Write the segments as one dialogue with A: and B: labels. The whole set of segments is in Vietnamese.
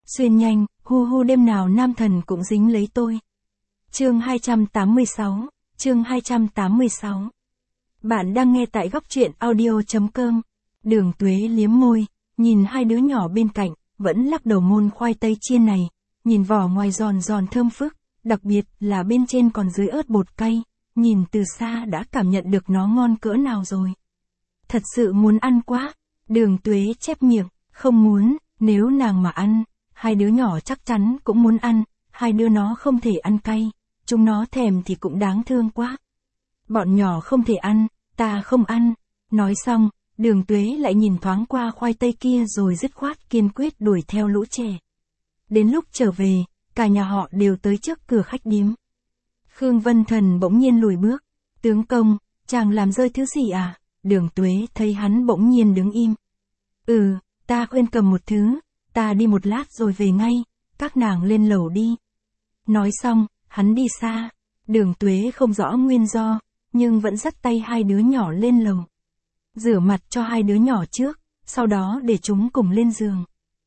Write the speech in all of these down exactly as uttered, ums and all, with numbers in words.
A: Xuyên nhanh, hu hu đêm nào nam thần cũng dính lấy tôi. Chương hai trăm tám mươi sáu, chương hai trăm tám mươi sáu. Bạn đang nghe tại góc truyện audio.com. Đường Tuế liếm môi, nhìn hai đứa nhỏ bên cạnh, vẫn lắc đầu môn khoai tây chiên này, nhìn vỏ ngoài giòn giòn thơm phức, đặc biệt là bên trên còn dưới ớt bột cay, nhìn từ xa đã cảm nhận được nó ngon cỡ nào rồi. Thật sự muốn ăn quá. Đường Tuế chép miệng, không muốn, nếu nàng mà ăn, hai đứa nhỏ chắc chắn cũng muốn ăn, hai đứa nó không thể ăn cay, chúng nó thèm thì cũng đáng thương quá. Bọn nhỏ không thể ăn, ta không ăn. Nói xong, Đường Tuế lại nhìn thoáng qua khoai tây kia rồi dứt khoát kiên quyết đuổi theo lũ trẻ. Đến lúc trở về, cả nhà họ đều tới trước cửa khách điếm. Khương Vân Thần bỗng nhiên lùi bước. Tướng công, chàng làm rơi thứ gì à? Đường Tuế thấy hắn bỗng nhiên đứng im. Ừ, ta quên cầm một thứ, ta đi một lát rồi về ngay, các nàng lên lầu đi. Nói xong, hắn đi xa. Đường Tuế không rõ nguyên do, nhưng vẫn dắt tay hai đứa nhỏ lên lầu. Rửa mặt cho hai đứa nhỏ trước, sau đó để chúng cùng lên giường.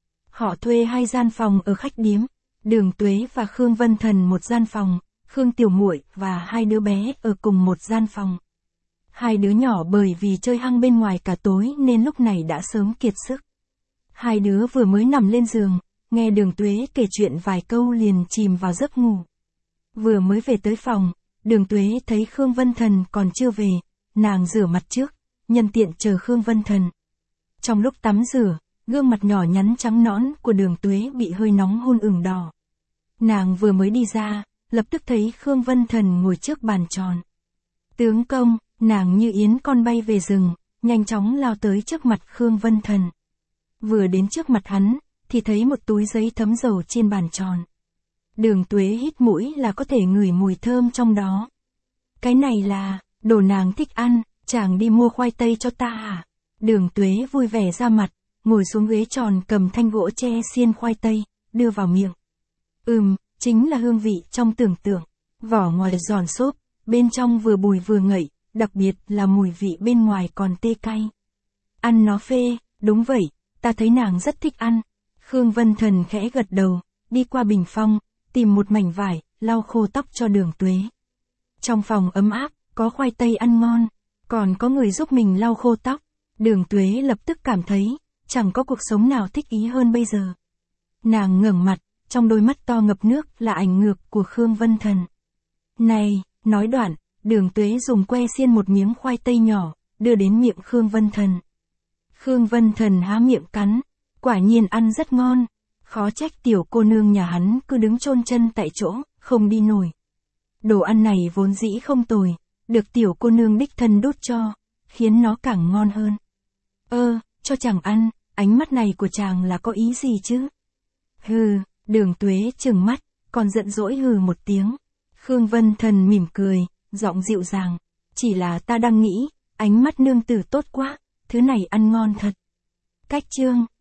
A: Họ thuê hai gian phòng ở khách điếm, Đường Tuế và Khương Vân Thần một gian phòng, Khương Tiểu Muội và hai đứa bé ở cùng một gian phòng. Hai đứa nhỏ bởi vì chơi hăng bên ngoài cả tối nên lúc này đã sớm kiệt sức. Hai đứa vừa mới nằm lên giường, nghe Đường Tuế kể chuyện vài câu liền chìm vào giấc ngủ. Vừa mới về tới phòng, Đường Tuế thấy Khương Vân Thần còn chưa về, nàng rửa mặt trước, nhân tiện chờ Khương Vân Thần. Trong lúc tắm rửa, gương mặt nhỏ nhắn trắng nõn của Đường Tuế bị hơi nóng hôn ửng đỏ. Nàng vừa mới đi ra, lập tức thấy Khương Vân Thần ngồi trước bàn tròn. Tướng công, nàng như yến con bay về rừng, nhanh chóng lao tới trước mặt Khương Vân Thần. Vừa đến trước mặt hắn, thì thấy một túi giấy thấm dầu trên bàn tròn. Đường Tuế hít mũi là có thể ngửi mùi thơm trong đó. Cái này là, đồ nàng thích ăn, chàng đi mua khoai tây cho ta à? Đường Tuế vui vẻ ra mặt, ngồi xuống ghế tròn cầm thanh gỗ tre xiên khoai tây, đưa vào miệng. Ừm, chính là hương vị trong tưởng tượng. Vỏ ngoài giòn xốp, bên trong vừa bùi vừa ngậy, đặc biệt là mùi vị bên ngoài còn tê cay. Ăn nó phê, đúng vậy, ta thấy nàng rất thích ăn. Khương Vân Thần khẽ gật đầu, đi qua bình phong, tìm một mảnh vải, lau khô tóc cho Đường Tuế. Trong phòng ấm áp, có khoai tây ăn ngon, còn có người giúp mình lau khô tóc. Đường Tuế lập tức cảm thấy, chẳng có cuộc sống nào thích ý hơn bây giờ. Nàng ngẩng mặt, trong đôi mắt to ngập nước là ảnh ngược của Khương Vân Thần. Này, nói đoạn, Đường Tuế dùng que xiên một miếng khoai tây nhỏ, đưa đến miệng Khương Vân Thần. Khương Vân Thần há miệng cắn, quả nhiên ăn rất ngon. Khó trách tiểu cô nương nhà hắn cứ đứng chôn chân tại chỗ, không đi nổi. Đồ ăn này vốn dĩ không tồi, được tiểu cô nương đích thân đút cho, khiến nó càng ngon hơn. Ơ, cho chàng ăn, ánh mắt này của chàng là có ý gì chứ? Hừ, Đường Tuế trừng mắt, còn giận dỗi hừ một tiếng. Khương Vân Thần mỉm cười, giọng dịu dàng. Chỉ là ta đang nghĩ, ánh mắt nương tử tốt quá, thứ này ăn ngon thật. Cách chương.